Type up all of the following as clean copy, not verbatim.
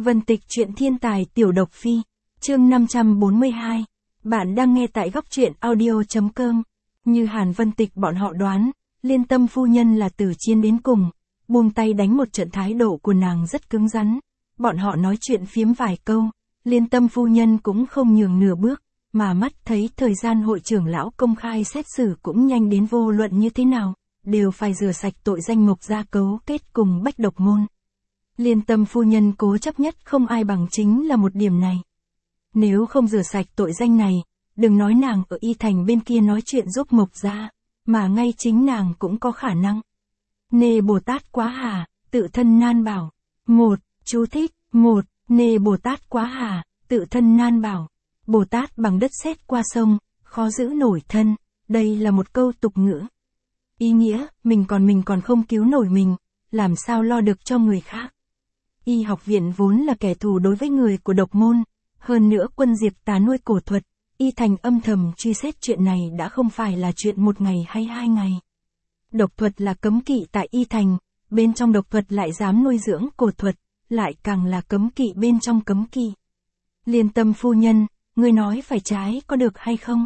Vân Tịch truyện thiên tài tiểu độc phi, chương 542. Bạn đang nghe tại góc truyện audio.com. Như Hàn Vân Tịch bọn họ đoán, Liên Tâm phu nhân là tử chiến đến cùng, buông tay đánh một trận, thái độ của nàng rất cứng rắn. Bọn họ nói chuyện phiếm vài câu, Liên Tâm phu nhân cũng không nhường nửa bước, mà mắt thấy thời gian hội trưởng lão công khai xét xử cũng nhanh đến, vô luận như thế nào, đều phải rửa sạch tội danh Mộc gia cấu kết cùng Bách Độc Môn. Liên Tâm phu nhân cố chấp nhất không ai bằng chính là một điểm này. Nếu không rửa sạch tội danh này, đừng nói nàng ở Y Thành bên kia nói chuyện giúp Mộc gia, mà ngay chính nàng cũng có khả năng. Nê Bồ Tát quá hà, tự thân nan bảo. Chú thích, Nê Bồ Tát quá hà, tự thân nan bảo. Bồ Tát bằng đất sét qua sông, khó giữ nổi thân. Đây là một câu tục ngữ. Ý nghĩa, mình còn không cứu nổi mình, làm sao lo được cho người khác. Y học viện vốn là kẻ thù đối với người của độc môn, hơn nữa Quân Diệp Tà nuôi cổ thuật, Y Thành âm thầm truy xét chuyện này đã không phải là chuyện một ngày hay hai ngày. Độc thuật là cấm kỵ tại Y Thành, bên trong độc thuật lại dám nuôi dưỡng cổ thuật, lại càng là cấm kỵ bên trong cấm kỵ. Liên Tâm phu nhân, ngươi nói phải trái có được hay không?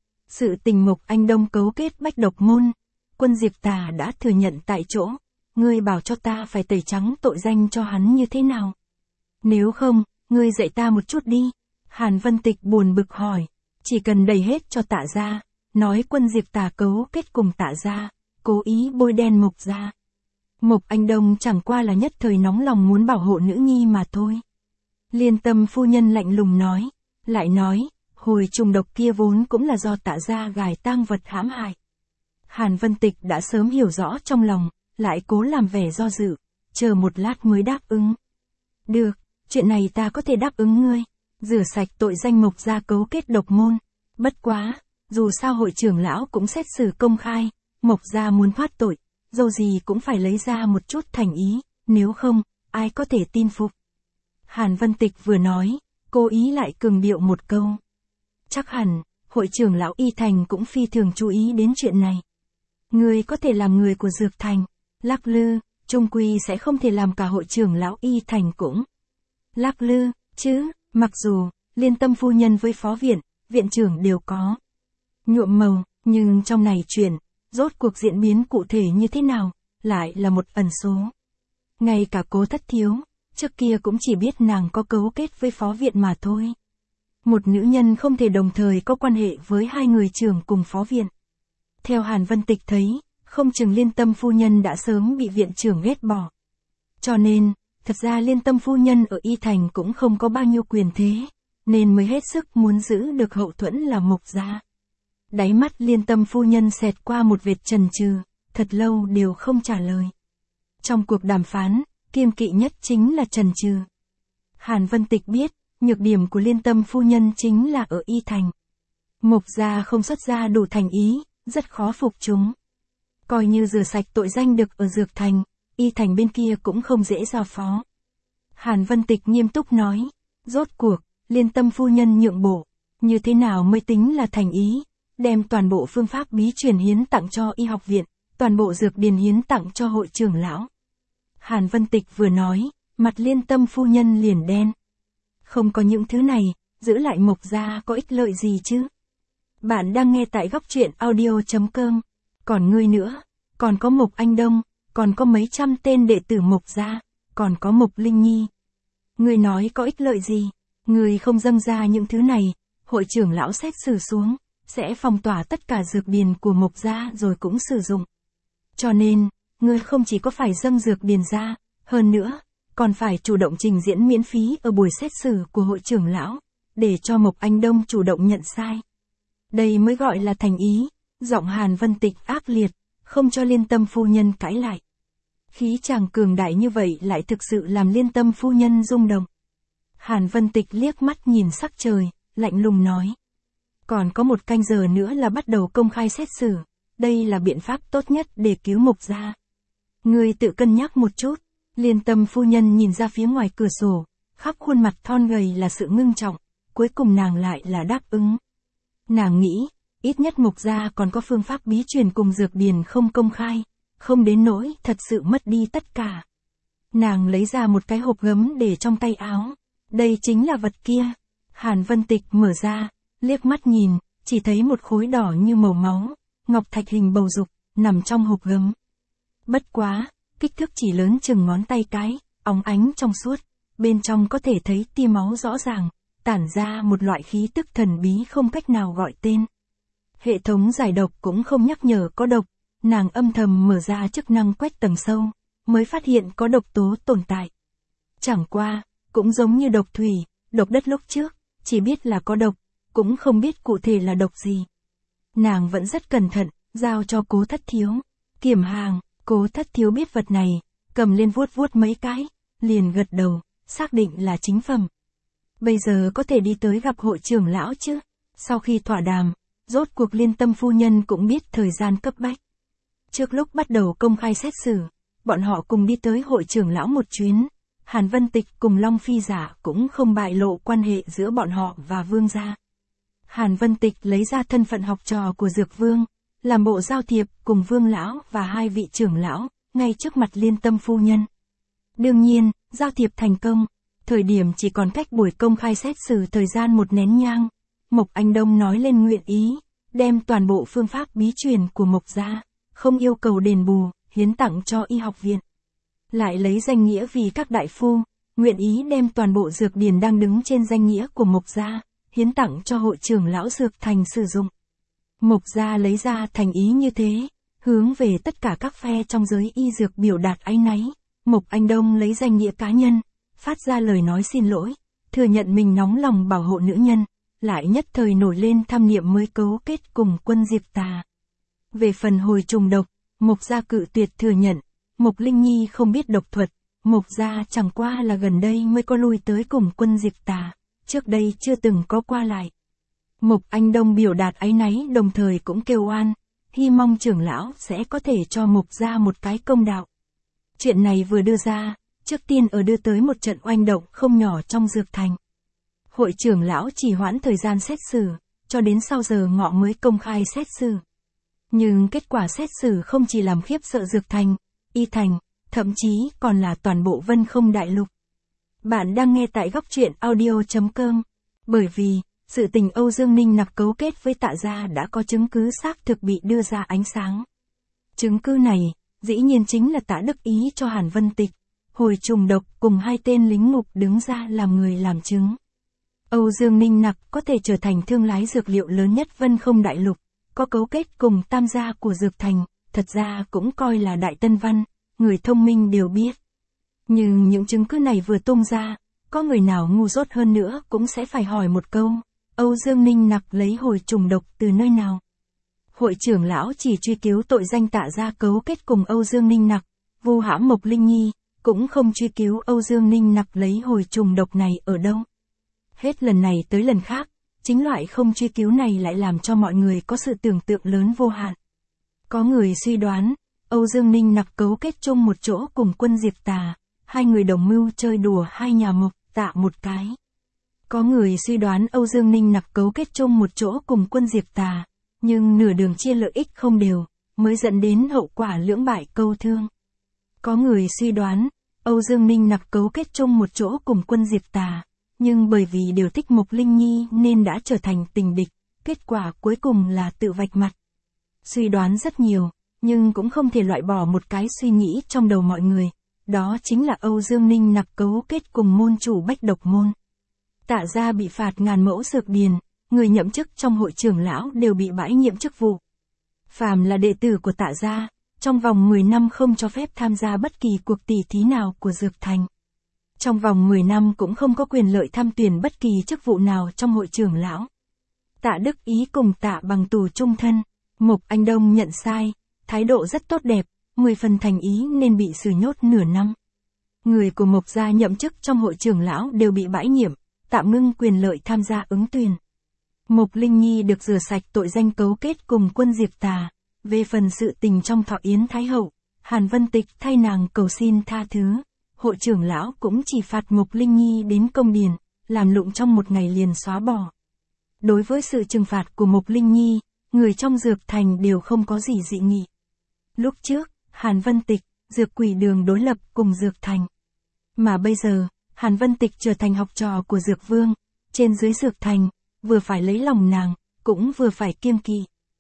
Sự tình Mộc Anh Đông cấu kết Bách Độc Môn, Quân Diệp Tà đã thừa nhận tại chỗ, ngươi bảo cho ta phải tẩy trắng tội danh cho hắn như thế nào? Nếu không, ngươi dạy ta một chút đi. Hàn Vân Tịch buồn bực hỏi, chỉ cần đẩy hết cho Tạ gia, nói Quân Diệp Tà cấu kết cùng Tạ gia, cố ý bôi đen Mộc gia. Mộc Anh Đông chẳng qua là nhất thời nóng lòng muốn bảo hộ nữ nhi mà thôi. Liên Tâm phu nhân lạnh lùng nói, lại nói, hồi trùng độc kia vốn cũng là do Tạ gia gài tang vật hãm hại. Hàn Vân Tịch đã sớm hiểu rõ trong lòng, lại cố làm vẻ do dự, chờ một lát mới đáp ứng. Được, chuyện này ta có thể đáp ứng ngươi, rửa sạch tội danh Mộc gia cấu kết độc môn. Bất quá, dù sao hội trưởng lão cũng xét xử công khai, Mộc gia muốn thoát tội, dầu gì cũng phải lấy ra một chút thành ý, nếu không, ai có thể tin phục. Hàn Vân Tịch vừa nói, cố ý lại cường điệu một câu. Chắc hẳn, hội trưởng lão Y Thành cũng phi thường chú ý đến chuyện này. Ngươi có thể làm người của Dược Thành, lắc lư, chung quy sẽ không thể làm cả hội trưởng lão Y Thành cũng lắc lư, chứ, mặc dù, Liên Tâm phu nhân với phó viện trưởng đều có nhuộm màu, nhưng trong này chuyện, rốt cuộc diễn biến cụ thể như thế nào, lại là một ẩn số. Ngay cả Cố Thất Thiếu, trước kia cũng chỉ biết nàng có cấu kết với phó viện mà thôi. Một nữ nhân không thể đồng thời có quan hệ với hai người trưởng cùng phó viện. Theo Hàn Vân Tịch thấy, không chừng Liên Tâm phu nhân đã sớm bị viện trưởng ghét bỏ. Cho nên, thật ra Liên Tâm phu nhân ở Y Thành cũng không có bao nhiêu quyền thế, nên mới hết sức muốn giữ được hậu thuẫn là Mộc gia. Đáy mắt Liên Tâm phu nhân xẹt qua một vệt chần chừ, thật lâu đều không trả lời. Trong cuộc đàm phán, kiêng kỵ nhất chính là chần chừ. Hàn Vân Tịch biết, nhược điểm của Liên Tâm phu nhân chính là ở Y Thành. Mộc gia không xuất ra đủ thành ý, rất khó phục chúng. Coi như rửa sạch tội danh được ở Dược Thành, Y Thành bên kia cũng không dễ giao phó. Hàn Vân Tịch nghiêm túc nói, rốt cuộc, Liên Tâm phu nhân nhượng bộ, như thế nào mới tính là thành ý, đem toàn bộ phương pháp bí truyền hiến tặng cho Y học viện, toàn bộ dược điền hiến tặng cho hội trưởng lão. Hàn Vân Tịch vừa nói, mặt Liên Tâm phu nhân liền đen. Không có những thứ này, giữ lại Mộc gia có ích lợi gì chứ? Bạn đang nghe tại góc truyện audio.com. Còn ngươi nữa, còn có Mộc Anh Đông, còn có mấy trăm tên đệ tử Mộc gia, còn có Mộc Linh Nhi. Ngươi nói có ích lợi gì? Ngươi không dâng ra những thứ này, hội trưởng lão xét xử xuống, sẽ phong tỏa tất cả dược điền của Mộc gia rồi cũng sử dụng. Cho nên, ngươi không chỉ có phải dâng dược điền ra, hơn nữa, còn phải chủ động trình diễn miễn phí ở buổi xét xử của hội trưởng lão, để cho Mộc Anh Đông chủ động nhận sai. Đây mới gọi là thành ý. Giọng Hàn Vân Tịch ác liệt, không cho Liên Tâm phu nhân cãi lại. Khí chàng cường đại như vậy lại thực sự làm Liên Tâm phu nhân rung động. Hàn Vân Tịch liếc mắt nhìn sắc trời, lạnh lùng nói. Còn có một canh giờ nữa là bắt đầu công khai xét xử, đây là biện pháp tốt nhất để cứu Mộc gia. Ngươi tự cân nhắc một chút. Liên Tâm phu nhân nhìn ra phía ngoài cửa sổ, khắp khuôn mặt thon gầy là sự ngưng trọng, cuối cùng nàng lại là đáp ứng. Nàng nghĩ, ít nhất Mộc gia còn có phương pháp bí truyền cùng dược điền không công khai, không đến nỗi thật sự mất đi tất cả. Nàng lấy ra một cái hộp gấm để trong tay áo. Đây chính là vật kia. Hàn Vân Tịch mở ra, liếc mắt nhìn, chỉ thấy một khối đỏ như màu máu, ngọc thạch hình bầu dục, nằm trong hộp gấm. Bất quá, kích thước chỉ lớn chừng ngón tay cái, óng ánh trong suốt, bên trong có thể thấy tia máu rõ ràng, tản ra một loại khí tức thần bí không cách nào gọi tên. Hệ thống giải độc cũng không nhắc nhở có độc, nàng âm thầm mở ra chức năng quét tầng sâu, mới phát hiện có độc tố tồn tại. Chẳng qua, cũng giống như độc thủy, độc đất lúc trước, chỉ biết là có độc, cũng không biết cụ thể là độc gì. Nàng vẫn rất cẩn thận, giao cho Cố Thất Thiếu. Kiểm hàng, Cố Thất Thiếu biết vật này, cầm lên vuốt vuốt mấy cái, liền gật đầu, xác định là chính phẩm. Bây giờ có thể đi tới gặp hội trưởng lão chứ? Sau khi thỏa đàm, rốt cuộc Liên Tâm phu nhân cũng biết thời gian cấp bách. Trước lúc bắt đầu công khai xét xử, bọn họ cùng đi tới hội trưởng lão một chuyến. Hàn Vân Tịch cùng Long Phi Giả cũng không bại lộ quan hệ giữa bọn họ và Vương gia. Hàn Vân Tịch lấy ra thân phận học trò của Dược Vương, làm bộ giao thiệp cùng Vương lão và hai vị trưởng lão, ngay trước mặt Liên Tâm phu nhân. Đương nhiên, giao thiệp thành công, thời điểm chỉ còn cách buổi công khai xét xử thời gian một nén nhang. Mộc Anh Đông nói lên nguyện ý, đem toàn bộ phương pháp bí truyền của Mộc gia, không yêu cầu đền bù, hiến tặng cho y học viện. Lại lấy danh nghĩa vì các đại phu, nguyện ý đem toàn bộ dược điển đang đứng trên danh nghĩa của Mộc gia, hiến tặng cho hội trưởng lão Dược Thành sử dụng. Mộc gia lấy ra thành ý như thế, hướng về tất cả các phe trong giới y dược biểu đạt áy náy. Mộc Anh Đông lấy danh nghĩa cá nhân, phát ra lời nói xin lỗi, thừa nhận mình nóng lòng bảo hộ nữ nhân, lại nhất thời nổi lên tham niệm mới cấu kết cùng quân Diệp Tà. Về phần hồi trùng độc, Mộc gia cự tuyệt thừa nhận. Mộc Linh Nhi không biết độc thuật, Mộc gia chẳng qua là gần đây mới có lui tới cùng quân Diệp Tà, trước đây chưa từng có qua lại. Mộc Anh Đông biểu đạt áy náy đồng thời cũng kêu oan, hy mong trưởng lão sẽ có thể cho Mộc gia một cái công đạo. Chuyện này vừa đưa ra, trước tiên đưa tới một trận oanh động không nhỏ trong Dược Thành. Hội trưởng lão chỉ hoãn thời gian xét xử, cho đến sau giờ ngọ mới công khai xét xử. Nhưng kết quả xét xử không chỉ làm khiếp sợ Dược Thành, Y Thành, thậm chí còn là toàn bộ Vân Không Đại Lục. Bạn đang nghe tại góc truyện audio.com. Bởi vì, sự tình Âu Dương Ninh Nặc cấu kết với Tạ gia đã có chứng cứ xác thực bị đưa ra ánh sáng. Chứng cứ này, dĩ nhiên chính là Tạ Đức Ý cho Hàn Vân Tịch, hồi trùng độc cùng hai tên lính ngục đứng ra làm người làm chứng. Âu Dương Ninh Nặc có thể trở thành thương lái dược liệu lớn nhất Vân Không Đại Lục, có cấu kết cùng tam gia của Dược Thành, thật ra cũng coi là đại tân văn, người thông minh đều biết. Nhưng những chứng cứ này vừa tung ra, có người nào ngu dốt hơn nữa cũng sẽ phải hỏi một câu, Âu Dương Ninh Nặc lấy hồi trùng độc từ nơi nào? Hội trưởng lão chỉ truy cứu tội danh Tạ gia cấu kết cùng Âu Dương Ninh Nặc, vu hãm Mộc Linh Nhi, cũng không truy cứu Âu Dương Ninh Nặc lấy hồi trùng độc này ở đâu. Hết lần này tới lần khác, chính loại không truy cứu này lại làm cho mọi người có sự tưởng tượng lớn vô hạn. Có người suy đoán, Âu Dương Ninh Nặc cấu kết chung một chỗ cùng quân Diệp Tà, hai người đồng mưu chơi đùa hai nhà Mộc, Tạ một cái. Có người suy đoán Âu Dương Ninh Nặc cấu kết chung một chỗ cùng quân Diệp Tà, nhưng nửa đường chia lợi ích không đều, mới dẫn đến hậu quả lưỡng bại câu thương. Có người suy đoán, Âu Dương Ninh Nặc cấu kết chung một chỗ cùng quân Diệp Tà, nhưng bởi vì đều thích Mộc Linh Nhi nên đã trở thành tình địch, kết quả cuối cùng là tự vạch mặt. Suy đoán rất nhiều, nhưng cũng không thể loại bỏ một cái suy nghĩ trong đầu mọi người, đó chính là Âu Dương Ninh Nặc cấu kết cùng môn chủ Bách Độc Môn. Tạ gia bị phạt 1000 mẫu dược điền, người nhậm chức trong hội trưởng lão đều bị bãi nhiệm chức vụ. Phàm là đệ tử của Tạ gia, trong vòng 10 năm không cho phép tham gia bất kỳ cuộc tỷ thí nào của Dược Thành. Trong vòng 10 năm cũng không có quyền lợi tham tuyển bất kỳ chức vụ nào trong hội trưởng lão. Tạ Đức Ý cùng Tạ Bằng tù chung thân, Mộc Anh Đông nhận sai, thái độ rất tốt đẹp, 10 phần thành ý nên bị xử nhốt nửa năm. Người của Mộc gia nhậm chức trong hội trưởng lão đều bị bãi nhiệm, tạm ngưng quyền lợi tham gia ứng tuyển. Mộc Linh Nhi được rửa sạch tội danh cấu kết cùng quân Diệp Tà. Về phần sự tình trong Thọ Yến Thái Hậu, Hàn Vân Tịch thay nàng cầu xin tha thứ. Hội trưởng lão cũng chỉ phạt Mộc Linh Nhi đến công điền, làm lụng trong một ngày liền xóa bỏ. Đối với sự trừng phạt của Mộc Linh Nhi, người trong Dược Thành đều không có gì dị nghị. Lúc trước, Hàn Vân Tịch, Dược Quỷ Đường đối lập cùng Dược Thành. Mà bây giờ, Hàn Vân Tịch trở thành học trò của Dược Vương, trên dưới Dược Thành, vừa phải lấy lòng nàng, cũng vừa phải kiêng kỵ.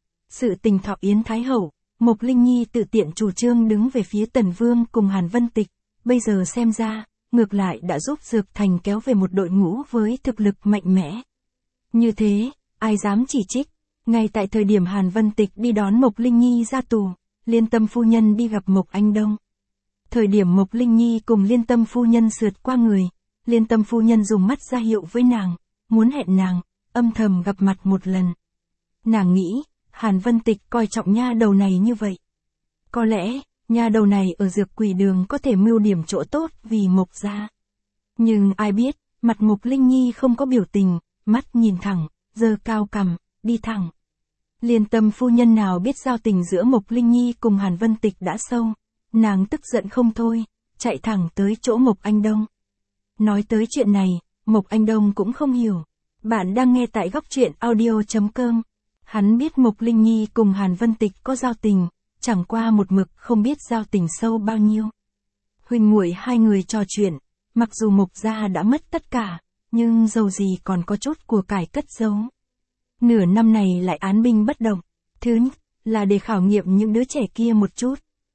Sự tình Thọ Yến Thái Hậu, Mộc Linh Nhi tự tiện chủ trương đứng về phía Tần Vương cùng Hàn Vân Tịch, bây giờ xem ra, ngược lại đã giúp Dược Thành kéo về một đội ngũ với thực lực mạnh mẽ. Như thế, ai dám chỉ trích, ngay tại thời điểm Hàn Vân Tịch đi đón Mộc Linh Nhi ra tù, Liên Tâm phu nhân đi gặp Mộc Anh Đông. Thời điểm Mộc Linh Nhi cùng Liên Tâm phu nhân sượt qua người, Liên Tâm phu nhân dùng mắt ra hiệu với nàng, muốn hẹn nàng, âm thầm gặp mặt một lần. Nàng nghĩ, Hàn Vân Tịch coi trọng nha đầu này như vậy. Có lẽ, nha đầu này ở Dược Quỷ Đường có thể mưu điểm chỗ tốt vì Mộc gia. Nhưng ai biết, mặt Mộc Linh Nhi không có biểu tình, mắt nhìn thẳng, giơ cao cằm, đi thẳng. Liên Tâm phu nhân nào biết giao tình giữa Mộc Linh Nhi cùng Hàn Vân Tịch đã sâu, nàng tức giận không thôi, chạy thẳng tới chỗ Mộc Anh Đông. Nói tới chuyện này, Mộc Anh Đông cũng không hiểu. Bạn đang nghe tại góc truyện audio.com. Hắn biết Mộc Linh Nhi cùng Hàn Vân Tịch có giao tình, chẳng qua một mực không biết giao tình sâu bao nhiêu. Huynh muội hai người trò chuyện, mặc dù Mộc gia đã mất tất cả, nhưng dầu gì còn có chút của cải cất giấu. Nửa năm này lại án binh bất động. Thứ nhất, là để khảo nghiệm những đứa trẻ kia một chút.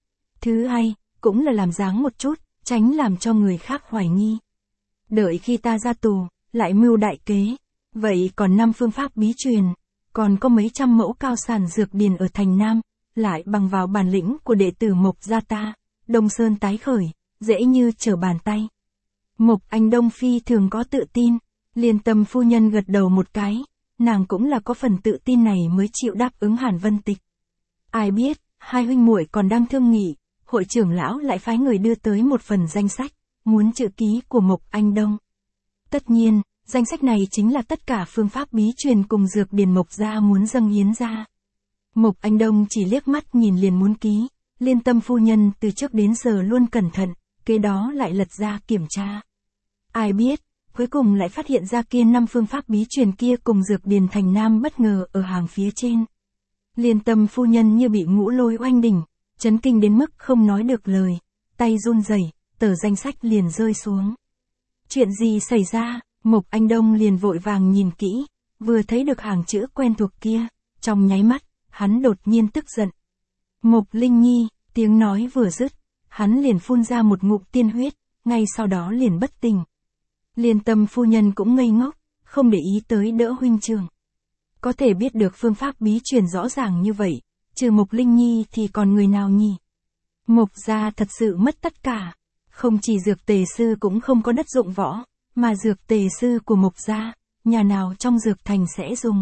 Thứ hai, cũng là làm dáng một chút, tránh làm cho người khác hoài nghi. Đợi khi ta ra tù, lại mưu đại kế. Vậy còn 5 phương pháp bí truyền, còn có mấy trăm mẫu cao sản dược điền ở thành Nam, lại bằng vào bản lĩnh của đệ tử Mộc gia ta, Đông Sơn tái khởi, dễ như trở bàn tay. Mộc Anh Đông phi thường có tự tin, Liên Tâm phu nhân gật đầu một cái, nàng cũng là có phần tự tin này mới chịu đáp ứng Hàn Vân Tịch. Ai biết, hai huynh muội còn đang thương nghị, hội trưởng lão lại phái người đưa tới một phần danh sách, muốn chữ ký của Mộc Anh Đông. Tất nhiên, danh sách này chính là tất cả phương pháp bí truyền cùng dược điền Mộc gia muốn dâng hiến ra. Mộc Anh Đông chỉ liếc mắt nhìn liền muốn ký, Liên Tâm phu nhân từ trước đến giờ luôn cẩn thận, kế đó lại lật ra kiểm tra. Ai biết, cuối cùng lại phát hiện ra kia 5 phương pháp bí truyền kia cùng dược điền thành Nam bất ngờ ở hàng phía trên. Liên Tâm phu nhân như bị ngũ lôi oanh đỉnh, chấn kinh đến mức không nói được lời, tay run rẩy, tờ danh sách liền rơi xuống. Chuyện gì xảy ra? Mộc Anh Đông liền vội vàng nhìn kỹ, vừa thấy được hàng chữ quen thuộc kia, trong nháy mắt, hắn đột nhiên tức giận. Mộc Linh Nhi, tiếng nói vừa dứt, hắn liền phun ra một ngụm tiên huyết, ngay sau đó liền bất tỉnh. Liên Tâm phu nhân cũng ngây ngốc, không để ý tới đỡ huynh trưởng. Có thể biết được phương pháp bí truyền rõ ràng như vậy, trừ Mộc Linh Nhi thì còn người nào nhỉ? Mộc gia thật sự mất tất cả, không chỉ dược tề sư cũng không có đất dụng võ, mà dược tề sư của Mộc gia, nhà nào trong dược thành sẽ dùng.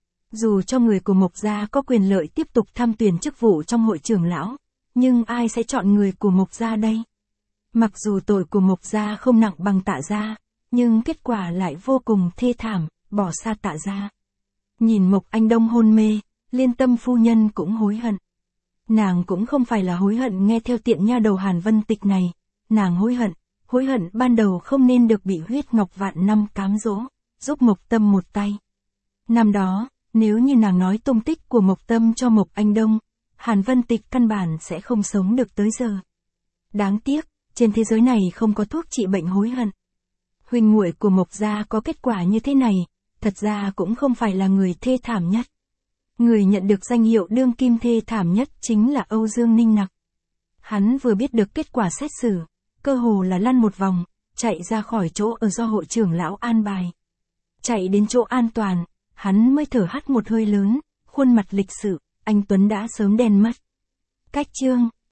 Dù cho người của Mộc gia có quyền lợi tiếp tục tham tuyển chức vụ trong hội trưởng lão, nhưng ai sẽ chọn người của Mộc gia đây? Mặc dù tội của Mộc gia không nặng bằng Tạ gia, nhưng kết quả lại vô cùng thê thảm, bỏ xa Tạ gia. Nhìn Mộc Anh Đông hôn mê, Liên Tâm phu nhân cũng hối hận. Nàng cũng không phải là hối hận nghe theo tiện nha đầu Hàn Vân Tịch này, nàng hối hận ban đầu không nên được bị Huyết Ngọc Vạn Năm cám dỗ, giúp Mộc Tâm một tay. Năm đó, nếu như nàng nói tung tích của Mộc Tâm cho Mộc Anh Đông, Hàn Vân Tịch căn bản sẽ không sống được tới giờ. Đáng tiếc, trên thế giới này không có thuốc trị bệnh hối hận. Huynh muội của Mộc gia có kết quả như thế này, thật ra cũng không phải là người thê thảm nhất. Người nhận được danh hiệu đương kim thê thảm nhất chính là Âu Dương Ninh Nặc. Hắn vừa biết được kết quả xét xử, cơ hồ là lăn một vòng, chạy ra khỏi chỗ ở do hội trưởng lão an bài. Chạy đến chỗ an toàn, hắn mới thở hắt một hơi lớn, khuôn mặt lịch sự, anh Tuấn đã sớm đen mất. Cách chương